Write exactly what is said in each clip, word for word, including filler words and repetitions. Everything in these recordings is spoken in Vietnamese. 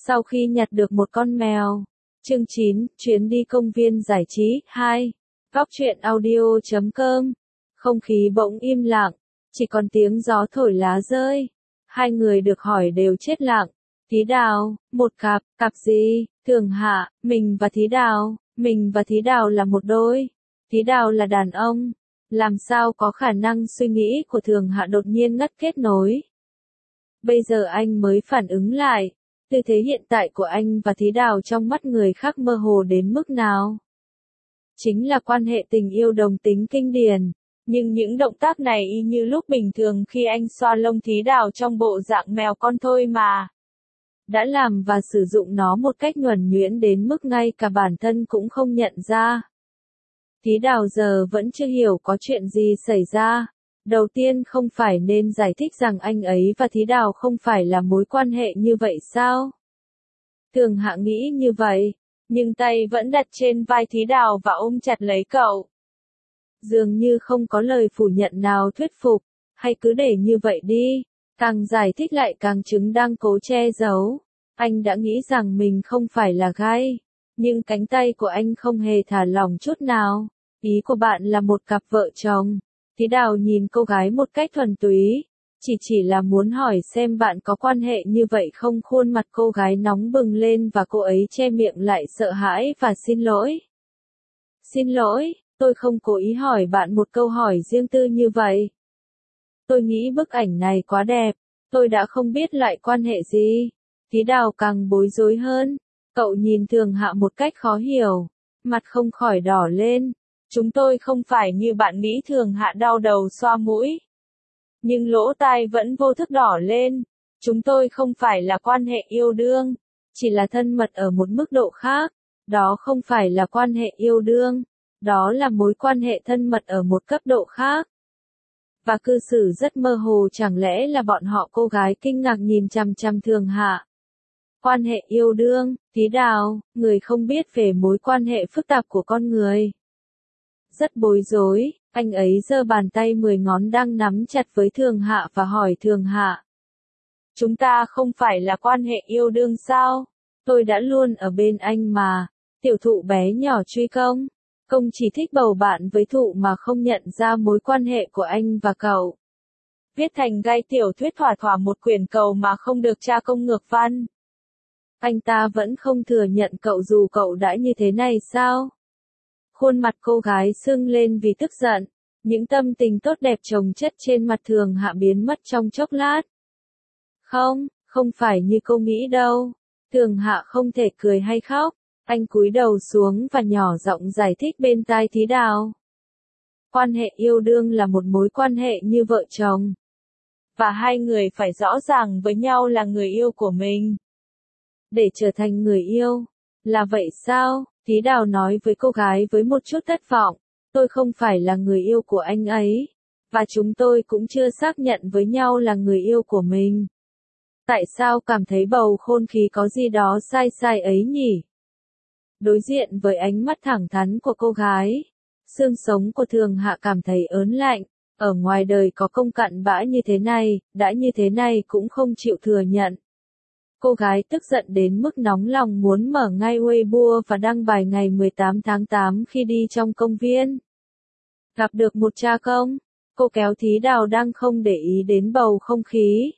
Sau khi nhặt được một con mèo. Chương chín, chuyến đi công viên giải trí, hai. Góc truyện audio chấm com. Không khí bỗng im lặng, chỉ còn tiếng gió thổi lá rơi. Hai người được hỏi đều chết lặng. Thí Đào, một cặp, cặp gì? Thường Hạ, mình và Thí Đào, mình và Thí Đào là một đôi. Thí Đào là đàn ông. Làm sao có khả năng suy nghĩ của Thường Hạ đột nhiên ngắt kết nối. Bây giờ anh mới phản ứng lại. Tư thế hiện tại của anh và Thí Đào trong mắt người khác mơ hồ đến mức nào? Chính là quan hệ tình yêu đồng tính kinh điển. Nhưng những động tác này y như lúc bình thường khi anh xoa lông Thí Đào trong bộ dạng mèo con thôi mà. Đã làm và sử dụng nó một cách nhuần nhuyễn đến mức ngay cả bản thân cũng không nhận ra. Thí Đào giờ vẫn chưa hiểu có chuyện gì xảy ra. Đầu tiên không phải nên giải thích rằng anh ấy và Thí Đào không phải là mối quan hệ như vậy sao? Thường Hạ nghĩ như vậy, nhưng tay vẫn đặt trên vai Thí Đào và ôm chặt lấy cậu. Dường như không có lời phủ nhận nào thuyết phục, hay cứ để như vậy đi, càng giải thích lại càng chứng đang cố che giấu. Anh đã nghĩ rằng mình không phải là gay, nhưng cánh tay của anh không hề thả lỏng chút nào. Ý của bạn là một cặp vợ chồng. Thí Đào nhìn cô gái một cách thuần túy, chỉ chỉ là muốn hỏi xem bạn có quan hệ như vậy không. Khuôn mặt cô gái nóng bừng lên và cô ấy che miệng lại sợ hãi và xin lỗi. Xin lỗi, tôi không cố ý hỏi bạn một câu hỏi riêng tư như vậy. Tôi nghĩ bức ảnh này quá đẹp, tôi đã không biết loại quan hệ gì. Thí Đào càng bối rối hơn, cậu nhìn Thường Hạ một cách khó hiểu, mặt không khỏi đỏ lên. Chúng tôi không phải như bạn nghĩ. Thường Hạ đau đầu xoa mũi. Nhưng lỗ tai vẫn vô thức đỏ lên. Chúng tôi không phải là quan hệ yêu đương, chỉ là thân mật ở một mức độ khác. Đó không phải là quan hệ yêu đương, đó là mối quan hệ thân mật ở một cấp độ khác. Và cư xử rất mơ hồ, chẳng lẽ là bọn họ? Cô gái kinh ngạc nhìn chằm chằm Thường Hạ. Quan hệ yêu đương, Thí Đào, người không biết về mối quan hệ phức tạp của con người. Rất bối rối, anh ấy giơ bàn tay mười ngón đang nắm chặt với Thường Hạ và hỏi Thường Hạ. Chúng ta không phải là quan hệ yêu đương sao? Tôi đã luôn ở bên anh mà. Tiểu thụ bé nhỏ truy công. Công chỉ thích bầu bạn với thụ mà không nhận ra mối quan hệ của anh và cậu. Viết thành gai tiểu thuyết thỏa thỏa một quyển cầu mà không được tra công ngược văn. Anh ta vẫn không thừa nhận cậu dù cậu đã như thế này sao? Khuôn mặt cô gái sưng lên vì tức giận. Những tâm tình tốt đẹp chồng chất trên mặt Thường Hạ biến mất trong chốc lát. Không, không phải như cô nghĩ đâu. Thường Hạ không thể cười hay khóc. Anh cúi đầu xuống và nhỏ giọng giải thích bên tai Thí Đào. Quan hệ yêu đương là một mối quan hệ như vợ chồng. Và hai người phải rõ ràng với nhau là người yêu của mình. Để trở thành người yêu. Là vậy sao? Thí Đào nói với cô gái với một chút thất vọng. Tôi không phải là người yêu của anh ấy. Và chúng tôi cũng chưa xác nhận với nhau là người yêu của mình. Tại sao cảm thấy bầu không khí có gì đó sai sai ấy nhỉ? Đối diện với ánh mắt thẳng thắn của cô gái, xương sống của Thường Hạ cảm thấy ớn lạnh. Ở ngoài đời có công cặn bã như thế này, đã như thế này cũng không chịu thừa nhận. Cô gái tức giận đến mức nóng lòng muốn mở ngay Weibo và đăng bài ngày mười tám tháng tám khi đi trong công viên. Gặp được một cha công, cô kéo Thí Đào đang không để ý đến bầu không khí.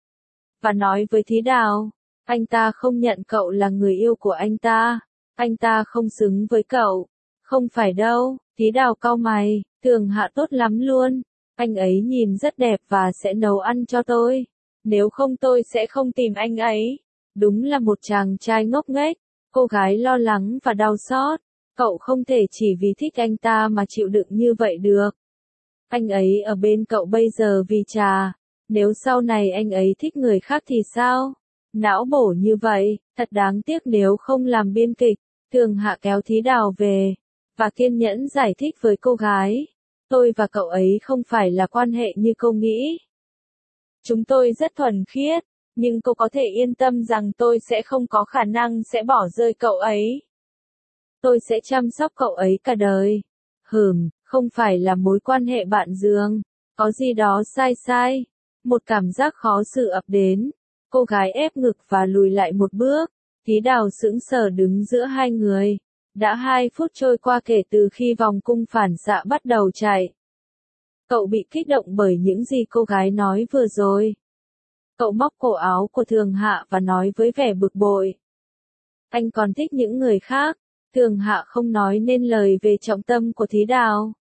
Và nói với Thí Đào, anh ta không nhận cậu là người yêu của anh ta. Anh ta không xứng với cậu. Không phải đâu. Thí Đào cau mày. Thường Hạ tốt lắm luôn. Anh ấy nhìn rất đẹp và sẽ nấu ăn cho tôi. Nếu không tôi sẽ không tìm anh ấy. Đúng là một chàng trai ngốc nghếch. Cô gái lo lắng và đau xót. Cậu không thể chỉ vì thích anh ta mà chịu đựng như vậy được. Anh ấy ở bên cậu bây giờ vì trà. Nếu sau này anh ấy thích người khác thì sao? Não bổ như vậy, thật đáng tiếc nếu không làm biên kịch. Thường Hạ kéo Thí Đào về, và kiên nhẫn giải thích với cô gái. Tôi và cậu ấy không phải là quan hệ như cô nghĩ. Chúng tôi rất thuần khiết, nhưng cô có thể yên tâm rằng tôi sẽ không có khả năng sẽ bỏ rơi cậu ấy. Tôi sẽ chăm sóc cậu ấy cả đời. Hừm, không phải là mối quan hệ bạn giường. Có gì đó sai sai. Một cảm giác khó xử ập đến. Cô gái ép ngực và lùi lại một bước. Thí Đào sững sờ đứng giữa hai người. Đã hai phút trôi qua kể từ khi vòng cung phản xạ bắt đầu chạy. Cậu bị kích động bởi những gì cô gái nói vừa rồi. Cậu móc cổ áo của Thường Hạ và nói với vẻ bực bội. Anh còn thích những người khác. Thường Hạ không nói nên lời về trọng tâm của Thí Đào.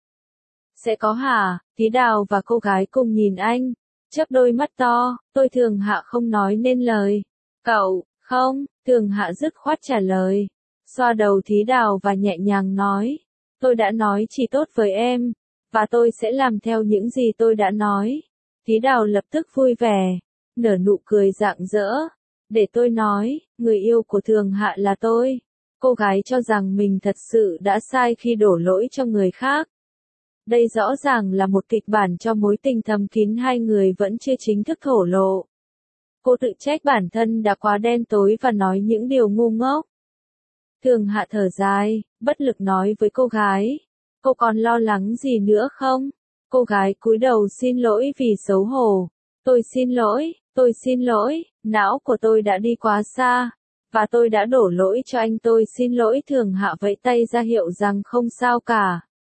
Sẽ có hả? Thí Đào và cô gái cùng nhìn anh. Chớp đôi mắt to, tôi Thường Hạ không nói nên lời. Cậu, không, Thường Hạ dứt khoát trả lời. Xoa đầu Thí Đào và nhẹ nhàng nói. Tôi đã nói chỉ tốt với em. Và tôi sẽ làm theo những gì tôi đã nói. Thí Đào lập tức vui vẻ. Nở nụ cười rạng rỡ. Để tôi nói, người yêu của Thường Hạ là tôi. Cô gái cho rằng mình thật sự đã sai khi đổ lỗi cho người khác. Đây rõ ràng là một kịch bản cho mối tình thầm kín hai người vẫn chưa chính thức thổ lộ. Cô tự trách bản thân đã quá đen tối và nói những điều ngu ngốc. Thường Hạ thở dài, bất lực nói với cô gái. Cô còn lo lắng gì nữa không? Cô gái cúi đầu xin lỗi vì xấu hổ. Tôi xin lỗi, tôi xin lỗi, não của tôi đã đi quá xa. Và tôi đã đổ lỗi cho anh, tôi xin lỗi. Thường Hạ vẫy tay ra hiệu rằng không sao cả.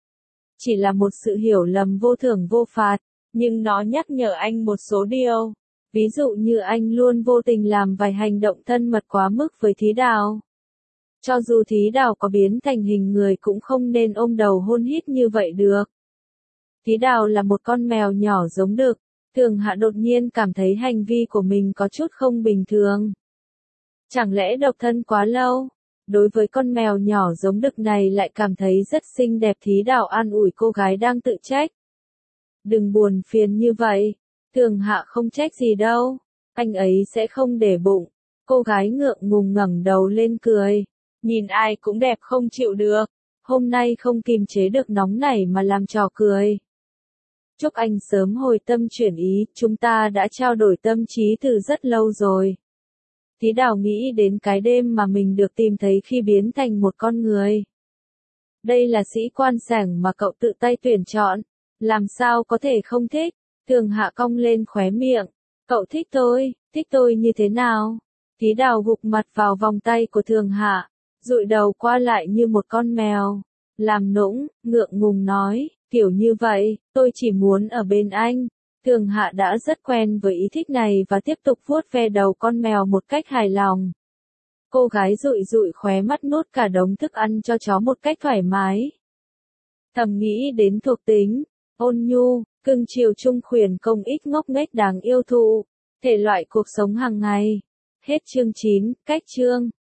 Chỉ là một sự hiểu lầm vô thưởng vô phạt, nhưng nó nhắc nhở anh một số điều. Ví dụ như anh luôn vô tình làm vài hành động thân mật quá mức với Thí Đào. Cho dù Thí Đào có biến thành hình người cũng không nên ôm đầu hôn hít như vậy được. Thí Đào là một con mèo nhỏ giống đực. Thường Hạ đột nhiên cảm thấy hành vi của mình có chút không bình thường. Chẳng lẽ độc thân quá lâu? Đối với con mèo nhỏ giống đực này lại cảm thấy rất xinh đẹp. Thí Đào an ủi cô gái đang tự trách. Đừng buồn phiền như vậy. Thường Hạ không trách gì đâu. Anh ấy sẽ không để bụng. Cô gái ngượng ngùng ngẩng đầu lên cười. Nhìn ai cũng đẹp không chịu được. Hôm nay không kìm chế được nóng nảy mà làm trò cười. Chúc anh sớm hồi tâm chuyển ý. Chúng ta đã trao đổi tâm trí từ rất lâu rồi. Thí Đào nghĩ đến cái đêm mà mình được tìm thấy khi biến thành một con người. Đây là sĩ quan sảnh mà cậu tự tay tuyển chọn. Làm sao có thể không thích? Thường Hạ cong lên khóe miệng. Cậu thích tôi, thích tôi như thế nào? Thí Đào gục mặt vào vòng tay của Thường Hạ, dụi đầu qua lại như một con mèo. Làm nũng, ngượng ngùng nói, kiểu như vậy, tôi chỉ muốn ở bên anh. Thường Hạ đã rất quen với ý thích này và tiếp tục vuốt ve đầu con mèo một cách hài lòng. Cô gái dụi dụi khóe mắt nuốt cả đống thức ăn cho chó một cách thoải mái. Thầm nghĩ đến thuộc tính, ôn nhu, cưng chiều trung khuyển công ích ngốc nghếch đáng yêu thụ, thể loại cuộc sống hàng ngày. Hết chương chín, cách chương.